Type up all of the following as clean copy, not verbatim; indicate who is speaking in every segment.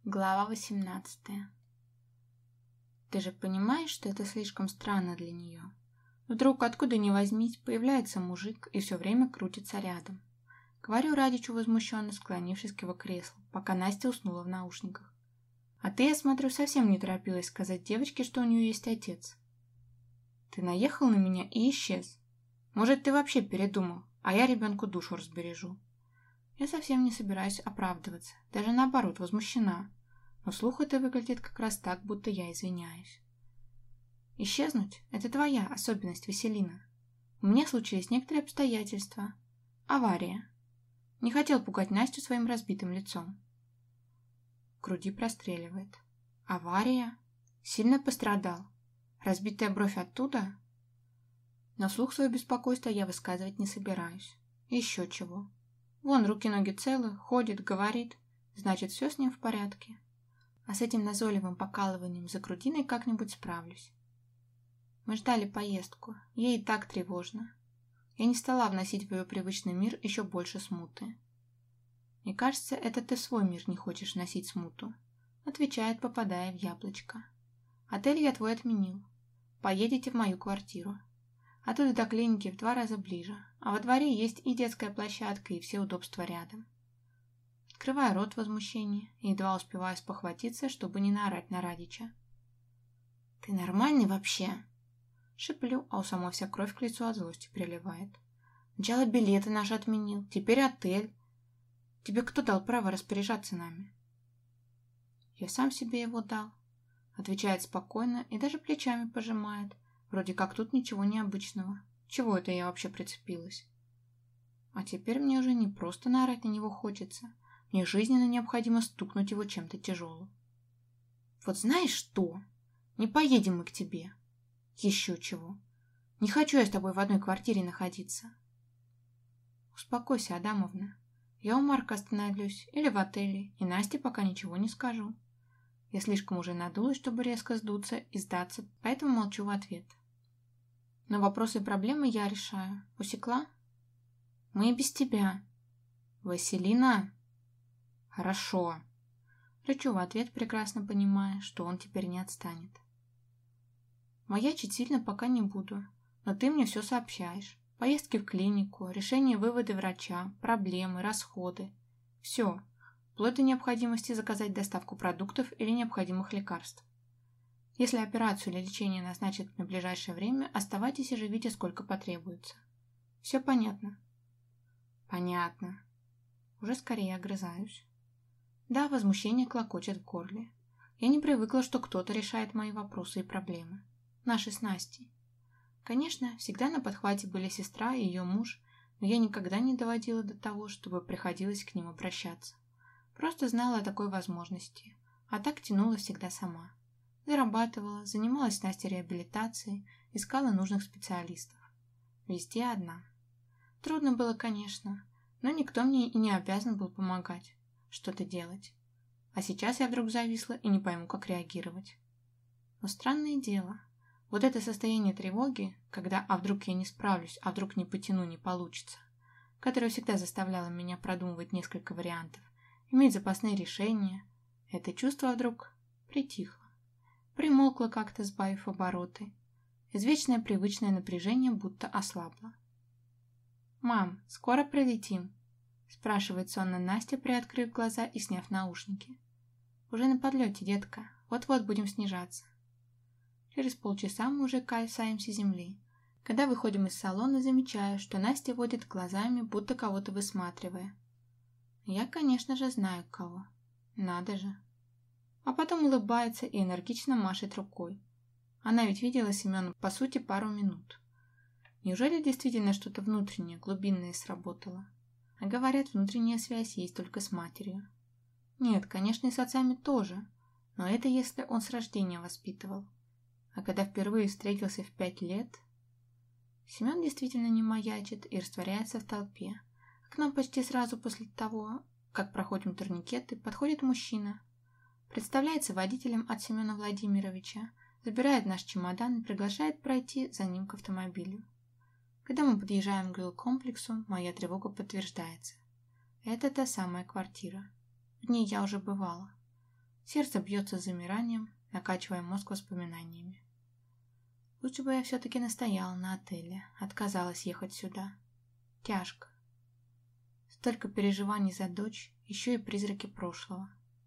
Speaker 1: Глава 18. Ты же понимаешь, что это слишком странно для нее? Вдруг, откуда ни возьмись, появляется мужик и все время крутится рядом. Говорю Радичу возмущенно, склонившись к его креслу, пока Настя уснула в наушниках. А ты, я смотрю, совсем не торопилась сказать девочке, что у нее есть отец. Ты наехал на меня и исчез. Может, ты вообще передумал, а я ребенку душу разбережу. Я совсем не собираюсь оправдываться, даже наоборот, возмущена. Но вслух это выглядит как раз так, будто я извиняюсь. Исчезнуть – это твоя особенность, Василина. У меня случились некоторые обстоятельства. Авария. Не хотел пугать Настю своим разбитым лицом. В груди простреливает. Авария? Сильно пострадал? Разбитая бровь оттуда? Но вслух свое беспокойство я высказывать не собираюсь. Еще чего. Вон, руки-ноги целы, ходит, говорит. Значит, все с ним в порядке. А с этим назойливым покалыванием за грудиной как-нибудь справлюсь. Мы ждали поездку. Ей и так тревожно. Я не стала вносить в ее привычный мир еще больше смуты. Мне кажется, это ты в свой мир не хочешь вносить смуту. Отвечает, попадая в яблочко. Отель я твой отменил. Поедете в мою квартиру. Оттуда до клиники в 2 раза ближе, а во дворе есть и детская площадка, и все удобства рядом. Открываю рот в возмущении и едва успеваю спохватиться, чтобы не наорать на Радича. «Ты нормальный вообще?» Шиплю, а у самой вся кровь к лицу от злости приливает. «Сначала билеты наши отменил, теперь отель. Тебе кто дал право распоряжаться нами?» «Я сам себе его дал», — отвечает спокойно и даже плечами пожимает. Вроде как тут ничего необычного. Чего это я вообще прицепилась? А теперь мне уже не просто наорать на него хочется. Мне жизненно необходимо стукнуть его чем-то тяжелым. Вот знаешь что? Не поедем мы к тебе. Еще чего. Не хочу я с тобой в одной квартире находиться. Успокойся, Адамовна. Я у Марка остановлюсь или в отеле, и Насте пока ничего не скажу. Я слишком уже надулась, чтобы резко сдуться и сдаться, поэтому молчу в ответ. Но вопросы и проблемы я решаю. Усекла? Мы и без тебя. Василина? Хорошо. Рычу в ответ, прекрасно понимая, что он теперь не отстанет. Маячить сильно пока не буду, но ты мне все сообщаешь. Поездки в клинику, решение вывода врача, проблемы, расходы. Все, вплоть до необходимости заказать доставку продуктов или необходимых лекарств. Если операцию или лечение назначат на ближайшее время, оставайтесь и живите сколько потребуется. Все понятно? Понятно. Уже скорее огрызаюсь. Да, возмущение клокочет в горле. Я не привыкла, что кто-то решает мои вопросы и проблемы. Наши с Настей. Конечно, всегда на подхвате были сестра и ее муж, но я никогда не доводила до того, чтобы приходилось к ним обращаться. Просто знала о такой возможности, а так тянула всегда сама. Зарабатывала, занималась Настей реабилитацией, искала нужных специалистов. Везде одна. Трудно было, конечно, но никто мне и не обязан был помогать, что-то делать. А сейчас я вдруг зависла и не пойму, как реагировать. Но странное дело, вот это состояние тревоги, когда «а вдруг я не справлюсь, а вдруг не потяну, не получится», которое всегда заставляло меня продумывать несколько вариантов, иметь запасные решения, это чувство вдруг притихло. Примолкла как-то, сбавив обороты. Извечное привычное напряжение будто ослабло. «Мам, скоро прилетим?» спрашивает сонно Настя, приоткрыв глаза и сняв наушники. «Уже на подлете, детка. Вот-вот будем снижаться». Через полчаса мы уже касаемся земли. Когда выходим из салона, замечаю, что Настя водит глазами, будто кого-то высматривая. Я, конечно же, знаю кого. Надо же. А потом улыбается и энергично машет рукой. Она ведь видела Семена, по сути, пару минут. Неужели действительно что-то внутреннее, глубинное сработало? А говорят, внутренняя связь есть только с матерью. Нет, конечно, и с отцами тоже, но это если он с рождения воспитывал. А когда впервые встретился в 5 лет... Семен действительно не маячит и растворяется в толпе. А к нам почти сразу после того, как проходим турникеты, подходит мужчина. Представляется водителем от Семена Владимировича, забирает наш чемодан и приглашает пройти за ним к автомобилю. Когда мы подъезжаем к грилл-комплексу, моя тревога подтверждается. Это та самая квартира. В ней я уже бывала. Сердце бьется с замиранием, накачивая мозг воспоминаниями. Лучше бы я все-таки настояла на отеле, отказалась ехать сюда. Тяжко. Столько переживаний за дочь, еще и призраки прошлого.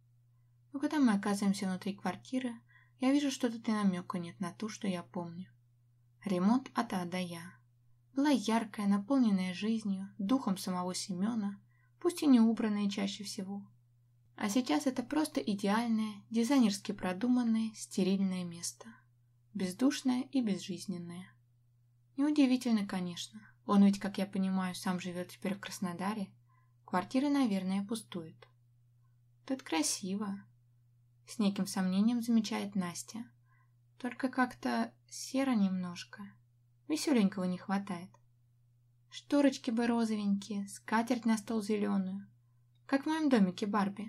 Speaker 1: Но когда мы оказываемся внутри квартиры, я вижу, что тут и намека нет на то, что я помню. Ремонт от А до Я. Была яркая, наполненная жизнью, духом самого Семена, пусть и не убранная чаще всего. А сейчас это просто идеальное, дизайнерски продуманное, стерильное место. Бездушное и безжизненное. Неудивительно, конечно. Он ведь, как я понимаю, сам живет теперь в Краснодаре. Квартира, наверное, пустует. Тут красиво. С неким сомнением замечает Настя. Только как-то серо немножко. Веселенького не хватает. Шторочки бы розовенькие, скатерть на стол зеленую. Как в моем домике Барби.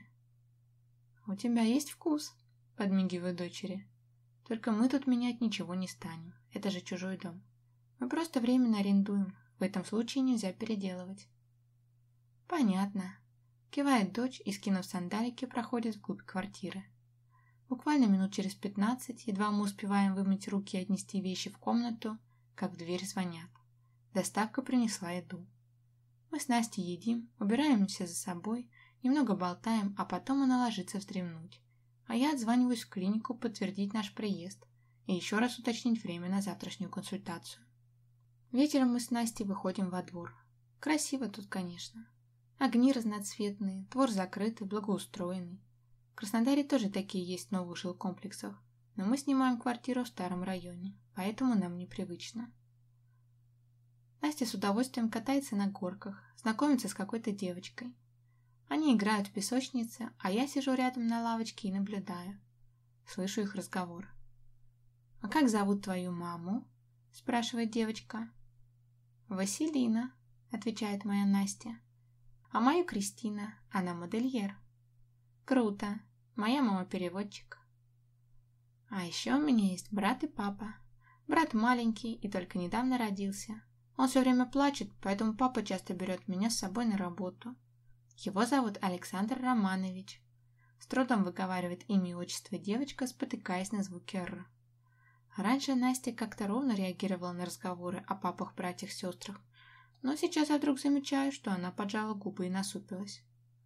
Speaker 1: «У тебя есть вкус?» – подмигиваю дочери. «Только мы тут менять ничего не станем. Это же чужой дом. Мы просто временно арендуем. В этом случае нельзя переделывать». «Понятно», – кивает дочь и, скинув сандалики, проходит вглубь квартиры. Буквально минут через 15, едва мы успеваем вымыть руки и отнести вещи в комнату, как в дверь звонят. Доставка принесла еду. Мы с Настей едим, убираемся за собой, немного болтаем, а потом она ложится вздремнуть. А я отзваниваюсь в клинику подтвердить наш приезд и еще раз уточнить время на завтрашнюю консультацию. Вечером мы с Настей выходим во двор. Красиво тут, конечно. Огни разноцветные, двор закрытый, благоустроенный. В Краснодаре тоже такие есть в новых жилкомплексах, но мы снимаем квартиру в старом районе, поэтому нам непривычно. Настя с удовольствием катается на горках, знакомится с какой-то девочкой. Они играют в песочнице, а я сижу рядом на лавочке и наблюдаю. Слышу их разговор. «А как зовут твою маму?» – спрашивает девочка. «Василина», – отвечает моя Настя. «А мою Кристина, она модельер». «Круто, моя мама переводчик». «А еще у меня есть брат и папа. Брат маленький и только недавно родился. Он все время плачет, поэтому папа часто берет меня с собой на работу. Его зовут Александр Романович». С трудом выговаривает имя и отчество девочка, спотыкаясь на звуке «р». Раньше Настя как-то ровно реагировала на разговоры о папах, братьях, сестрах, но сейчас я вдруг замечаю, что она поджала губы и насупилась.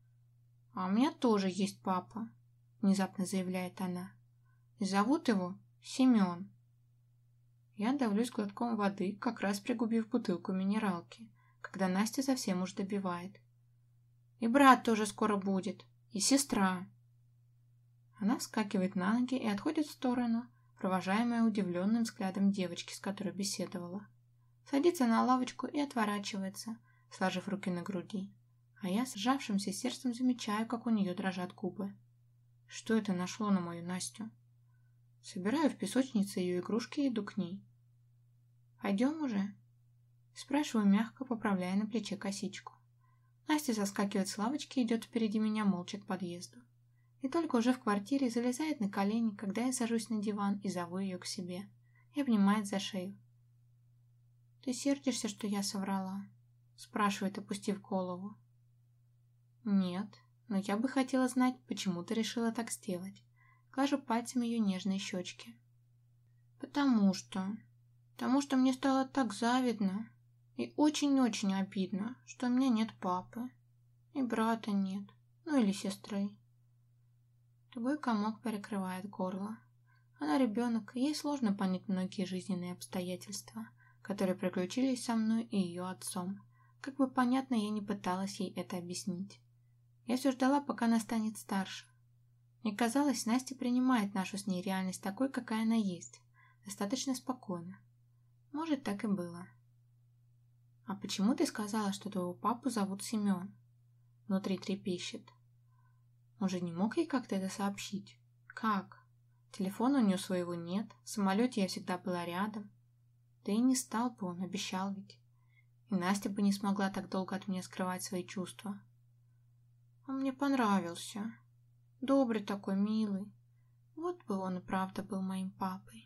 Speaker 1: «А у меня тоже есть папа», — внезапно заявляет она. «И зовут его Семен». Я давлюсь глотком воды, как раз пригубив бутылку минералки, когда Настя совсем уж добивает. «И брат тоже скоро будет, и сестра». Она вскакивает на ноги и отходит в сторону, провожаемая удивленным взглядом девочки, с которой беседовала. Садится на лавочку и отворачивается, сложив руки на груди. А я с сжавшимся сердцем замечаю, как у нее дрожат губы. Что это нашло на мою Настю? Собираю в песочнице ее игрушки и иду к ней. «Пойдем уже?» Спрашиваю мягко, поправляя на плече косичку. Настя соскакивает с лавочки и идет впереди меня молча к подъезду. И только уже в квартире залезает на колени, когда я сажусь на диван и зову ее к себе. И обнимает за шею. «Ты сердишься, что я соврала?» Спрашивает, опустив голову. «Нет, но я бы хотела знать, почему ты решила так сделать». Глажу пальцем ее нежные щечки. Потому что мне стало так завидно и очень-очень обидно, что у меня нет папы, и брата нет, ну или сестры». Тугой комок перекрывает горло. Она ребенок, и ей сложно понять многие жизненные обстоятельства, которые приключились со мной и ее отцом. Как бы понятно, я не пыталась ей это объяснить. Я все ждала, пока она станет старше. Мне казалось, Настя принимает нашу с ней реальность такой, какая она есть, достаточно спокойно. Может, так и было. «А почему ты сказала, что твоего папу зовут Семен?» Внутри трепещет. Он же не мог ей как-то это сообщить. Как? Телефона у нее своего нет, в самолете я всегда была рядом. Да и не стал бы он, обещал ведь. И Настя бы не смогла так долго от меня скрывать свои чувства. Он мне понравился. Добрый такой, милый. Вот бы он и правда был моим папой.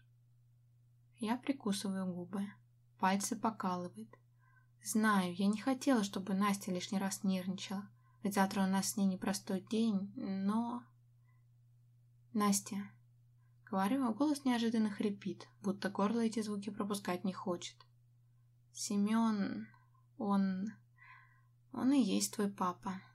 Speaker 1: Я прикусываю губы. Пальцы покалывает. Знаю, я не хотела, чтобы Настя лишний раз нервничала, ведь завтра у нас с ней непростой день, но... Настя. Говорю, а голос неожиданно хрипит, будто горло эти звуки пропускать не хочет. Семен, он и есть твой папа.